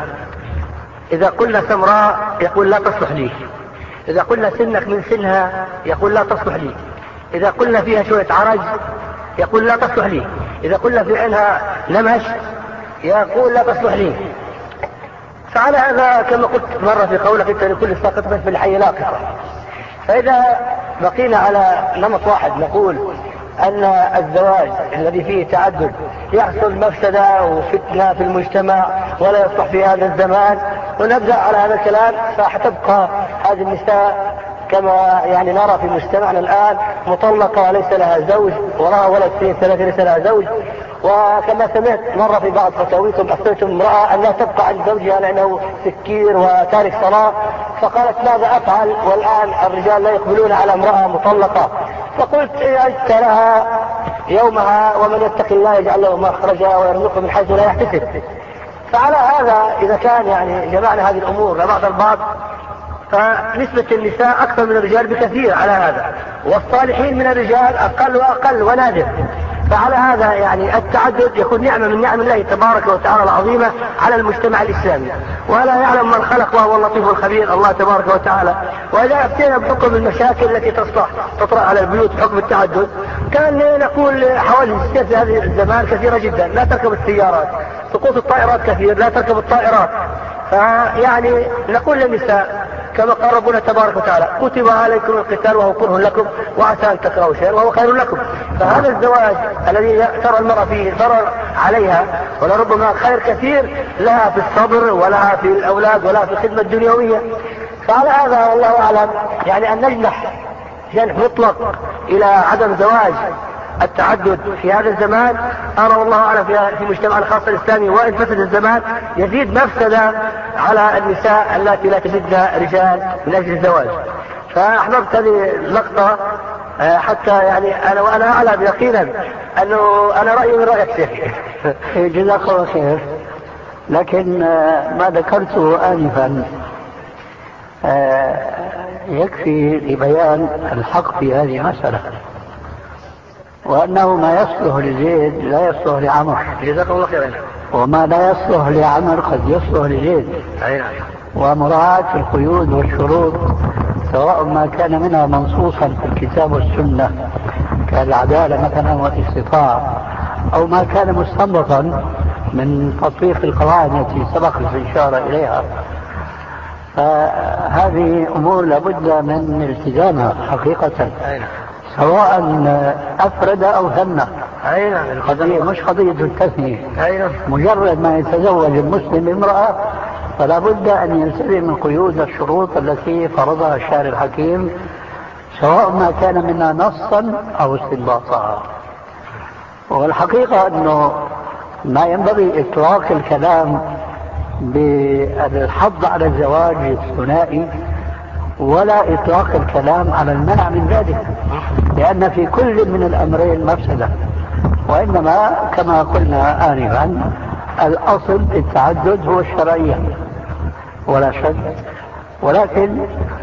إذا قلنا سمراء يقول لا تصلح لي، إذا قلنا سنك من سنها يقول لا تصلح لي، إذا قلنا فيها شوية عرج يقول لا تصلح لي، إذا قلنا في عينها نمش يقول لا تصلح لي. فعلى هذا كما قلت مرة في قولك أنت لكل ساقطة في الحي لاقطة. فإذا بقينا على نمط واحد نقول أن الزواج الذي فيه تعدد يحصل مفسدة وفتنة في المجتمع ولا يصلح في هذا الزمان، ونبدأ على هذا الكلام، فحتبقى هذه النساء كما يعني نرى في مجتمعنا الآن مطلقة ليس لها زوج، وراها ولد سنين ثلاثة ليس لها زوج. وكما سمعت مرة في بعض فتاويكم أفتيتم امرأة أن لا تبقى عند زوجها لأنه سكير وتارك صلاة، فقالت ماذا أفعل والآن الرجال لا يقبلون على امرأة مطلقة؟ فقلت عدت لها يومها ومن يتق الله يجعل له مخرجا ويرزقه من حيث لا يحتسب. فعلى هذا إذا كان يعني جمعنا هذه الأمور لبعض البعض، فنسبة النساء أكثر من الرجال بكثير على هذا، والصالحين من الرجال أقل وأقل ونادر. فعلى هذا يعني التعدد يكون نعمة من نعم الله تبارك وتعالى العظيمة على المجتمع الإسلامي، ولا يعلم من خلق وهو اللطيف الخبير الله تبارك وتعالى. وإذا أفتينا بحكم المشاكل التي تصلح تطرأ على البيوت حكم التعدد، كان نقول حوادث السير في هذه الزمان كثيرة جدا، لا تركب السيارات، سقوط الطائرات كثير، لا تركب الطائرات. فيعني نقول للنساء كما قال ربنا تبارك وتعالى كتب عليكم القتال وهو كره لكم وعسى ان تكرهوا شيئا وهو خير لكم. فهذا الزواج الذي ترى المرأة فيه ضرر عليها ولربما خير كثير لها في الصبر ولها في الأولاد ولها في الخدمة الدنيوية. فعلى هذا والله أعلم يعني أن نجنح جنح مطلق إلى عدم زواج التعدد في هذا الزمان، أرى والله أعلم في مجتمع الخاص الإسلامي وإن فسد الزمان يزيد مفسدة على النساء التي لا تجدن رجال من أجل الزواج. فأحببت هذه اللقطة حتى يعني أنا وأنا أعلم يقينا أنه أنا رأيي من رأيك شيخ. جزاك الله خير. لكن ما ذكرته آنفا يكفي لبيان الحق في هذه المسألة، وأنه ما يصلح لزيد لا يصلح لعمر، جزاك الله خيرا، وما لا يصلح لعمر قد يصلح لزيد. ومراعاة القيود والشروط سواء ما كان منها منصوصا في الكتاب والسنة كالعدالة مثلا والاستطاعة، أو ما كان مستنبطا من تطبيق القواعد التي سبق الإشارة إليها، فهذه أمور لابد من التزامها حقيقة، سواء أفرد أو ثنى. قضية مش قضية التثنية. مجرد ما يتزوج المسلم امرأة فلا بد أن يلتزم من قيود الشروط التي فرضها الشارع الحكيم، سواء ما كان منها نصا أو استنباطا. والحقيقة أنه ما ينبغي إطلاق الكلام بالحض على الزواج الثنائي ولا إطلاق الكلام على المنع من ذلك، لأن في كل من الأمرين مفسدة، وإنما كما قلنا آنفا الأصل التعدد هو الشرعية ولا شك، ولكن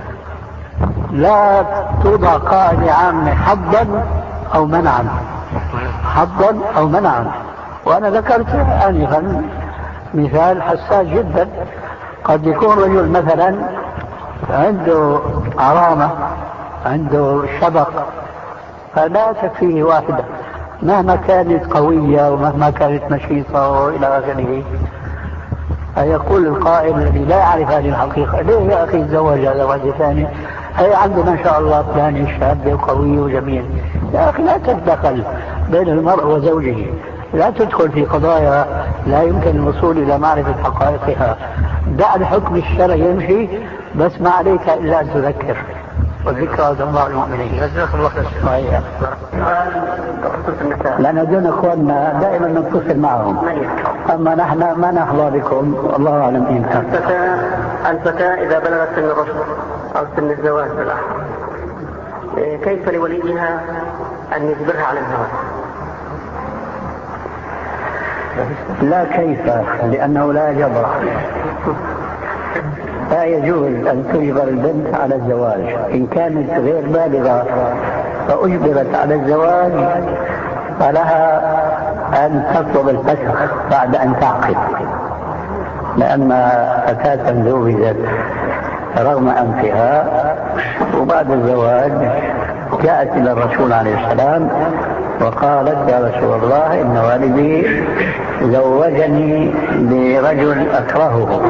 لا توضع قاعدة عامة حظا أو منعا، حظا أو منعا. وأنا ذكرت آنفا مثال حساس جدا، قد يكون رجل مثلا عنده عرامة، عنده شبق، فلا تكفيه واحدة مهما كانت قوية ومهما كانت نشيطة وإلى آخره. يقول القائل الذي لا يعرف هذه الحقيقة: ليه يا أخي تزوج هذا واحد ثاني؟ هي عندنا إن شاء الله فلان شاب وقوي وجميل. يا أخي لا تتدخل بين المرء وزوجه، لا تدخل في قضايا لا يمكن الوصول إلى معرفة حقائقها. دع الحكم الشرعي يمشي، بس ما عليك إلا أن تذكر، والذكرى تنفع المؤمنين. جزاك الله خير. لأن دون أخواننا دائما نتصل معهم، أما نحن ما نحظى بكم، الله أعلم. إن الفتاة إذا بلغت سن الرشد أو سن الزواج كيف لوليها أن يجبرها على الزواج؟ لا كيف، لأنه لا جبر. لا يجوز أن تجبر البنت على الزواج. إن كانت غير بالغة فأجبرت على الزواج فلها أن تطلب الفسخ بعد أن تعقد، لأن فتاة زوجت رغم أنفها وبعد الزواج جاءت إلى الرسول عليه السلام وقالت: يا رسول الله، إن والدي زوجني برجل أكرهه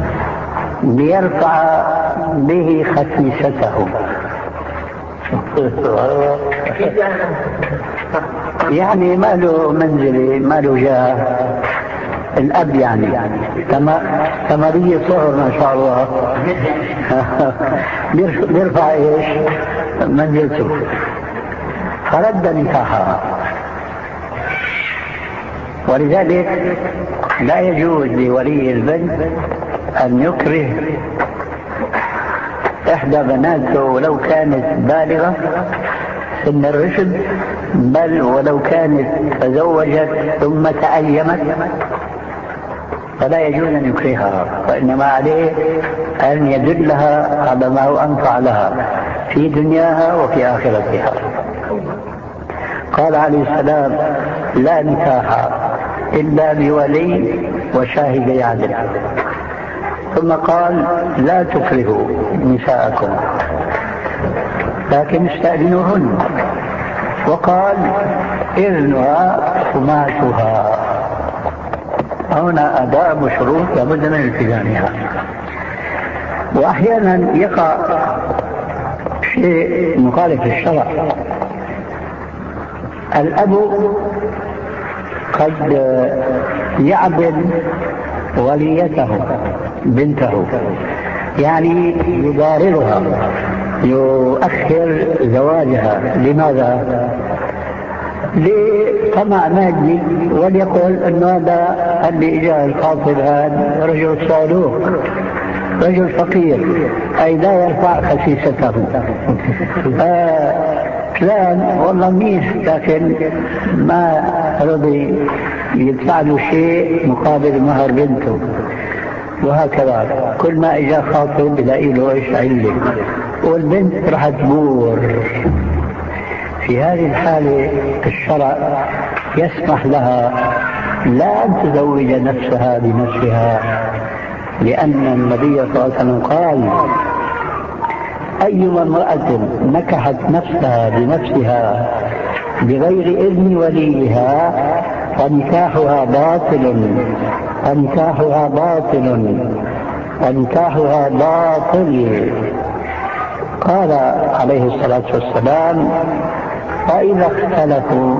ليرفع به خسيسته. يعني ما له منزلي، ما له جاه، الأب يعني ثمرية صهر ما شاء الله بيرفع إيش منزلته، فرد نكاحها. ولذلك لا يجوز لولي البنت أن يكره إحدى بناته ولو كانت بالغة سن الرشد، بل ولو كانت تزوجت ثم تأيمت فلا يجوز أن يكرهها، وإنما عليه أن يدلها على ما هو أنفع لها في دنياها وفي آخرتها. قال عليه السلام: لا نكاح إلا بولي وشاهدي عدل. ثم قال: لا تكرهوا نساءكم لكن استأذنوهن. وقال: إذنها حماتها. هنا أداء مشروط لابد من التزامها. وأحيانا يقع شيء مخالف للشرع. الأب قد يعبد وليته بنته، يعني يضاررها، يؤخر زواجها. لماذا؟ لطمع مادي، وليقول أن هذا اللي إجاه الخاطب هذا رجل صالوح، رجل فقير، أي لا يرفع خسيسته. فلان والله منيح لكن ما رضي يدفع له شيء مقابل مهر بنته، وهكذا كل ما إجا خاطب يلاقي له إيش علة، والبنت راح تبور. في هذه الحالة الشرع يسمح لها لا أن تزوج نفسها بنفسها، لأن النبي صلى الله عليه وسلم قال: أيما امرأة نكحت نفسها بنفسها بغير إذن وليها فنكاحها باطل، فنكاحها باطل، فنكاحها باطل. قال عليه الصلاة والسلام: فإذا اختلفوا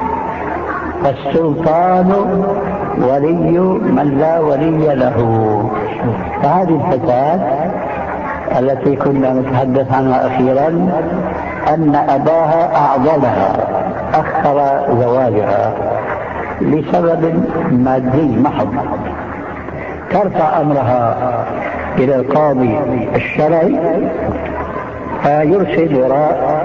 فالسلطان ولي من لا ولي له. فهذه الفتاة التي كنا نتحدث عنها أخيرا أن أباها أعضلها أخر زواجها لسبب مادي محض، ترفع أمرها إلى القاضي الشرعي فيرسل وراء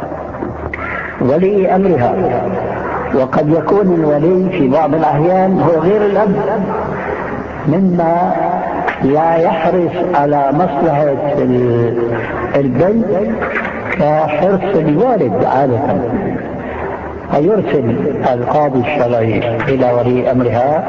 ولي أمرها. وقد يكون الولي في بعض الأحيان هو غير الأب، مما لا يحرص على مصلحة البنت كحرص الوالد عادة، فيرسل القاضي الشرعي إلى ولي أمرها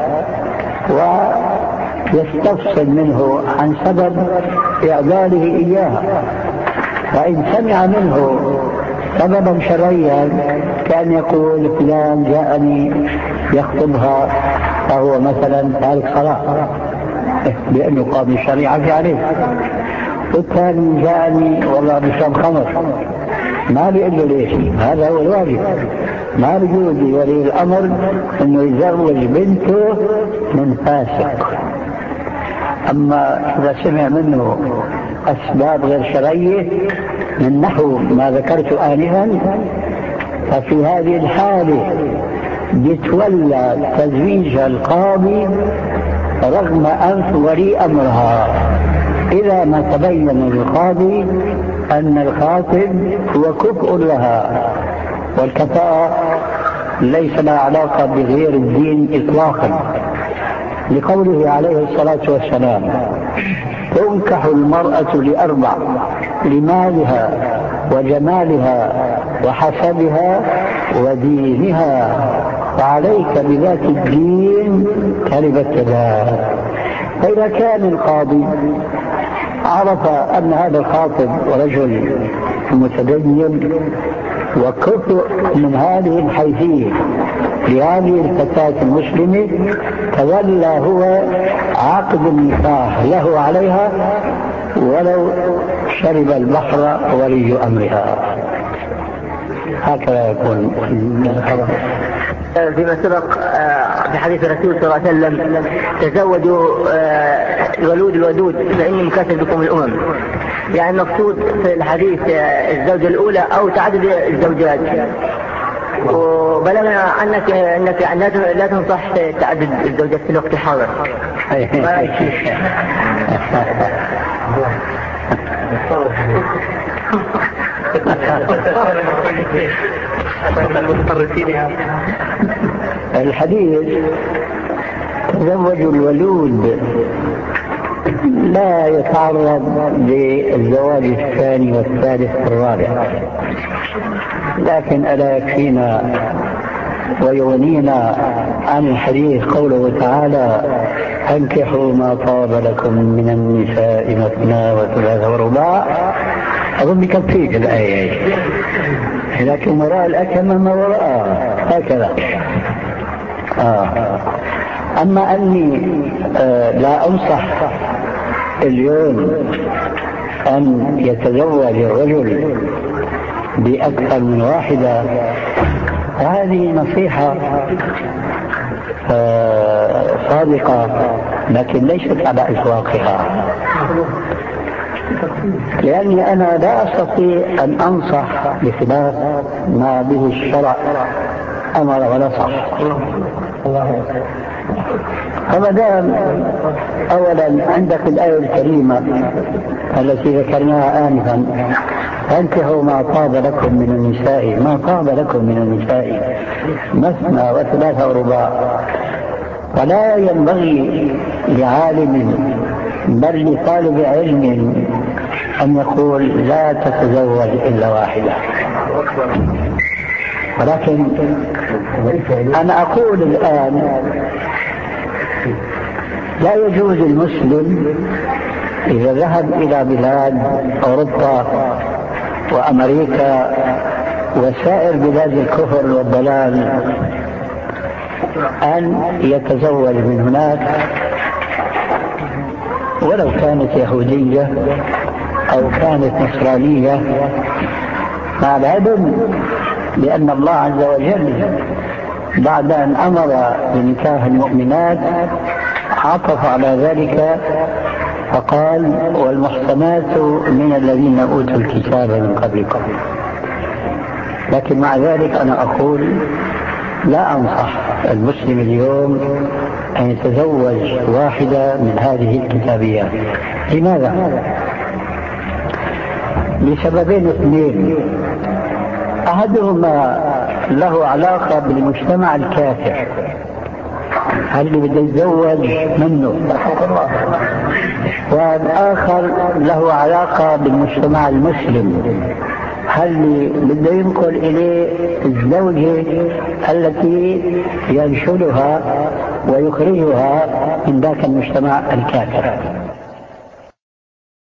ويستفصل منه عن سبب إعداله إياها، فإن سمع منه سببا شرعيا كان يقول فلان جاءني يخطبها فهو مثلا تارك صلاة لأنه قاضي الشريعة في عليه، والثاني جاءني والله بشرب خمر، ما بيقول له ليش، هذا هو الواجب، ما بيجوز لولي الأمر انه يزوج بنته من فاسق. اما اذا سمع منه اسباب غير شرعية من نحو ما ذكرت آنفا، ففي هذه الحالة يتولى تزويج القاضي رغم أنف ولي أمرها إذا ما تبين للقاضي أن الخاطب هو كفء لها، والكفاءة ليس لها علاقة بغير الدين إطلاقا، لقوله عليه الصلاة والسلام: تنكح المرأة لأربع: لمالها وجمالها وحسبها ودينها، فعليك بذات الدين تربت يداك. فإذا كان القاضي عرف أن هذا الخاطب رجل متدين وكفء من هذه الحيثية لهذه الفتاة المسلمة، تولى هو عقد النكاح له عليها ولو شرب البحر ولي أمرها. هكذا يكون. فيما سبق في حديث الرسول صلى الله عليه وسلم: تزوجوا الولود الودود فإني مكاثر بكم الأمم. يعني المقصود في الحديث الزوجة الأولى أو تعدد الزوجات، وبلغنا عنك أنك لا تنصح تعدد الزوجات في الوقت الحاضر. الحديث تزوجوا الولود لا يتعرض للزواج الثاني والثالث والرابع، لكن ألا يكفينا ويغنينا عن الحديث قوله تعالى: انكحوا ما طاب لكم من النساء مثنى وثلاث ورباع. أظن بكفيك الآية، لكن وراء الأكمة ما وراءها هكذا. آه. أما أني آه لا أنصح اليوم أن يتزوج الرجل بأكثر من واحدة، هذه نصيحة آه صادقة لكن ليست على إطلاقها، لأني أنا لا أستطيع أن أنصح بخلاف ما به الشرع أمر ونصح. فما دام أولا عندك الآية الكريمة التي ذكرناها آنفا: فانكحوا ما طاب لكم من النساء، ما طاب لكم من النساء مثنى وثلاث ورباع، فلا ينبغي لعالم بل لطالب علم أن يقول لا تتزوج إلا واحدة. ولكن أنا أقول الآن لا يجوز المسلم إذا ذهب إلى بلاد أوروبا وأمريكا وسائر بلاد الكفر والضلال أن يتزوج من هناك ولو كانت يهودية أو كانت نصرانية، مع العلم لأن الله عز وجل بعد أن أمر بنكاح المؤمنات عطف على ذلك فقال: والمحصنات من الذين أوتوا الكتاب من قبلكم. لكن مع ذلك أنا أقول لا أنصح المسلم اليوم أن يتزوج واحدة من هذه الكتابيات. لماذا؟ لسببين اثنين. أحدهما له علاقة بالمجتمع الكافر، هل اللي بده يتزوج منه، والآخر له علاقة بالمجتمع المسلم، هل اللي بده ينقل إليه الزوجة التي ينشلها ويخرجها من ذاك المجتمع الكافر.